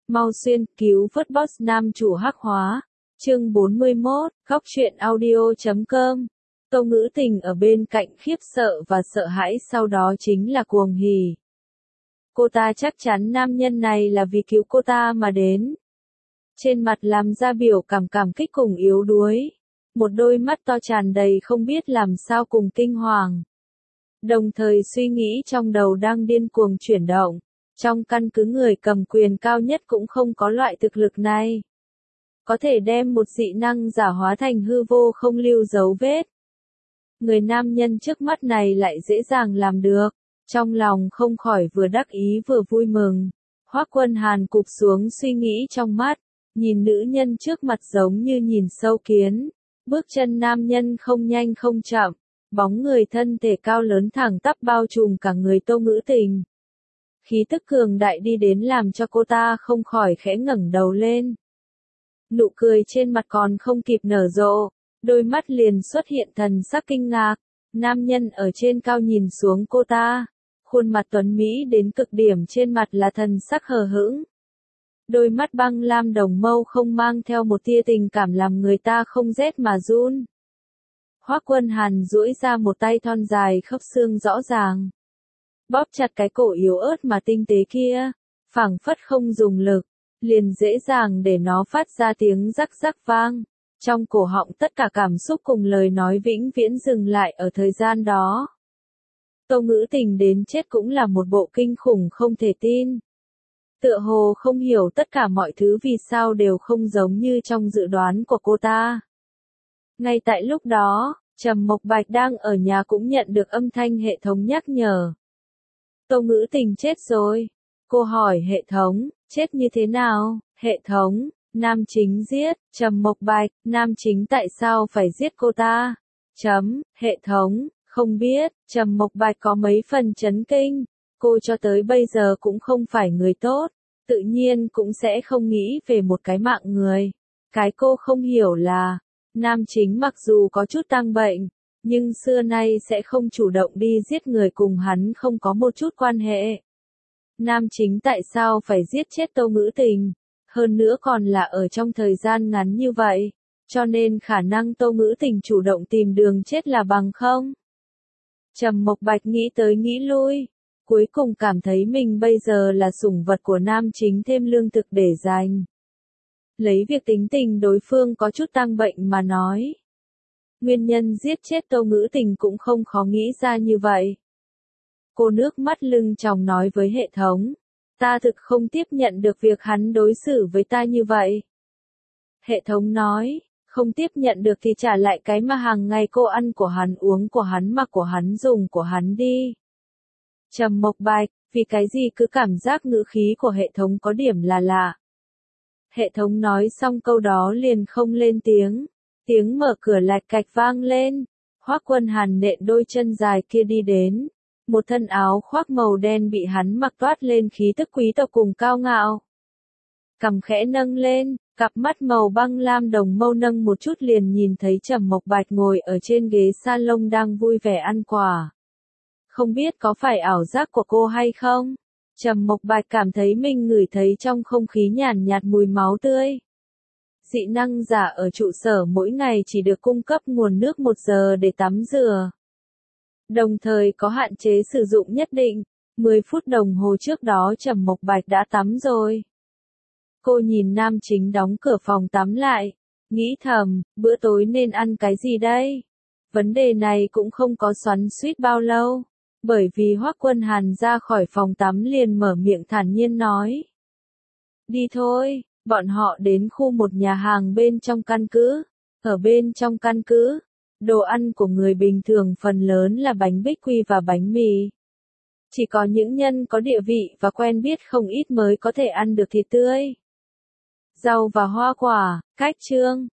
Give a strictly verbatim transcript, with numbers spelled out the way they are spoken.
Mau xuyên cứu vớt boss nam chủ hắc hóa. Chương bốn mươi mốt, góc truyện audio chấm com. Tâu Ngữ Tình ở bên cạnh khiếp sợ và sợ hãi, sau đó chính là cuồng hỉ. Cô ta chắc chắn nam nhân này là vì cứu cô ta mà đến. Trên mặt làm ra biểu cảm cảm kích cùng yếu đuối. Một đôi mắt to tràn đầy không biết làm sao cùng kinh hoàng. Đồng thời suy nghĩ trong đầu đang điên cuồng chuyển động. Trong căn cứ người cầm quyền cao nhất cũng không có loại thực lực này. Có thể đem một dị năng giả hóa thành hư vô không lưu dấu vết. Người nam nhân trước mắt này lại dễ dàng làm được. Trong lòng không khỏi vừa đắc ý vừa vui mừng. Hoắc Quân Hàn cụp xuống suy nghĩ trong mắt. Nhìn nữ nhân trước mặt giống như nhìn sâu kiến. Bước chân nam nhân không nhanh không chậm. Bóng người thân thể cao lớn thẳng tắp bao trùm cả người Tâu Ngữ Tình. Khí tức cường đại đi đến làm cho cô ta không khỏi khẽ ngẩng đầu lên. Nụ cười trên mặt còn không kịp nở rộ, đôi mắt liền xuất hiện thần sắc kinh ngạc. Nam nhân ở trên cao nhìn xuống cô ta, khuôn mặt tuấn mỹ đến cực điểm, trên mặt là thần sắc hờ hững. Đôi mắt băng lam đồng mâu không mang theo một tia tình cảm làm người ta không rét mà run. Hoắc Quân Hàn duỗi ra một tay thon dài khớp xương rõ ràng. Bóp chặt cái cổ yếu ớt mà tinh tế kia, phảng phất không dùng lực, liền dễ dàng để nó phát ra tiếng rắc rắc vang. Trong cổ họng tất cả cảm xúc cùng lời nói vĩnh viễn dừng lại ở thời gian đó. Tâu Ngữ Tình đến chết cũng là một bộ kinh khủng không thể tin. Tựa hồ không hiểu tất cả mọi thứ vì sao đều không giống như trong dự đoán của cô ta. Ngay tại lúc đó, Trầm Mộc Bạch đang ở nhà cũng nhận được âm thanh hệ thống nhắc nhở. Tâu Ngữ Tình chết rồi. Cô hỏi hệ thống, chết như thế nào? Hệ thống, nam chính giết, Trầm Mộc Bạch, nam chính tại sao phải giết cô ta? Chấm, hệ thống, không biết, Trầm Mộc Bạch có mấy phần chấn kinh. Cô cho tới bây giờ cũng không phải người tốt, tự nhiên cũng sẽ không nghĩ về một cái mạng người. Cái cô không hiểu là, nam chính mặc dù có chút tăng bệnh, nhưng xưa nay sẽ không chủ động đi giết người cùng hắn không có một chút quan hệ. Nam chính tại sao phải giết chết Tâu Ngữ Tình, hơn nữa còn là ở trong thời gian ngắn như vậy, cho nên khả năng Tâu Ngữ Tình chủ động tìm đường chết là bằng không. Trầm Mộc Bạch nghĩ tới nghĩ lui, cuối cùng cảm thấy mình bây giờ là sủng vật của nam chính thêm lương thực để dành. Lấy việc tính tình đối phương có chút tăng bệnh mà nói. Nguyên nhân giết chết Tâu Ngữ Tình cũng không khó nghĩ ra như vậy. Cô nước mắt lưng tròng nói với hệ thống. Ta thực không tiếp nhận được việc hắn đối xử với ta như vậy. Hệ thống nói, không tiếp nhận được thì trả lại cái mà hàng ngày cô ăn của hắn, uống của hắn, mặc của hắn, dùng của hắn đi. Trầm Mộc Bạch, vì cái gì cứ cảm giác ngữ khí của hệ thống có điểm là lạ. Hệ thống nói xong câu đó liền không lên tiếng. Tiếng mở cửa lạch cạch vang lên. Hoắc Quân Hàn nện đôi chân dài kia đi đến. Một thân áo khoác màu đen bị hắn mặc toát lên khí tức quý tộc cùng cao ngạo. Cằm khẽ nâng lên, cặp mắt màu băng lam đồng mâu nâng một chút liền nhìn thấy Trầm Mộc Bạch ngồi ở trên ghế salon đang vui vẻ ăn quả. Không biết có phải ảo giác của cô hay không? Trầm Mộc Bạch cảm thấy mình ngửi thấy trong không khí nhàn nhạt mùi máu tươi. Dị năng giả ở trụ sở mỗi ngày chỉ được cung cấp nguồn nước một giờ để tắm rửa. Đồng thời có hạn chế sử dụng nhất định, mười phút đồng hồ trước đó Trầm Mộc Bạch đã tắm rồi. Cô nhìn nam chính đóng cửa phòng tắm lại, nghĩ thầm, bữa tối nên ăn cái gì đây? Vấn đề này cũng không có xoắn xuýt bao lâu, bởi vì Hoắc Quân Hàn ra khỏi phòng tắm liền mở miệng thản nhiên nói. Đi thôi. Bọn họ đến khu một nhà hàng bên trong căn cứ. Ở bên trong căn cứ, đồ ăn của người bình thường phần lớn là bánh bích quy và bánh mì. Chỉ có những nhân có địa vị và quen biết không ít mới có thể ăn được thịt tươi, rau và hoa quả. Cách chương